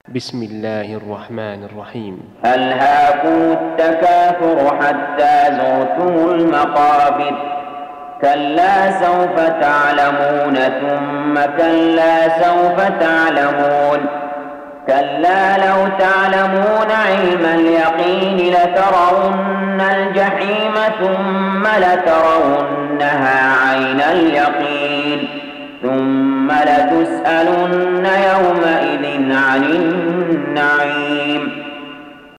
بسم الله الرحمن الرحيم. ألهاكم التكاثر حتى زرتم المقابر كلا سوف تعلمون ثم كلا سوف تعلمون كلا لو تعلمون علم اليقين لترون الجحيم ثم لترونها عين اليقين ثم لتسألن يومئذ عن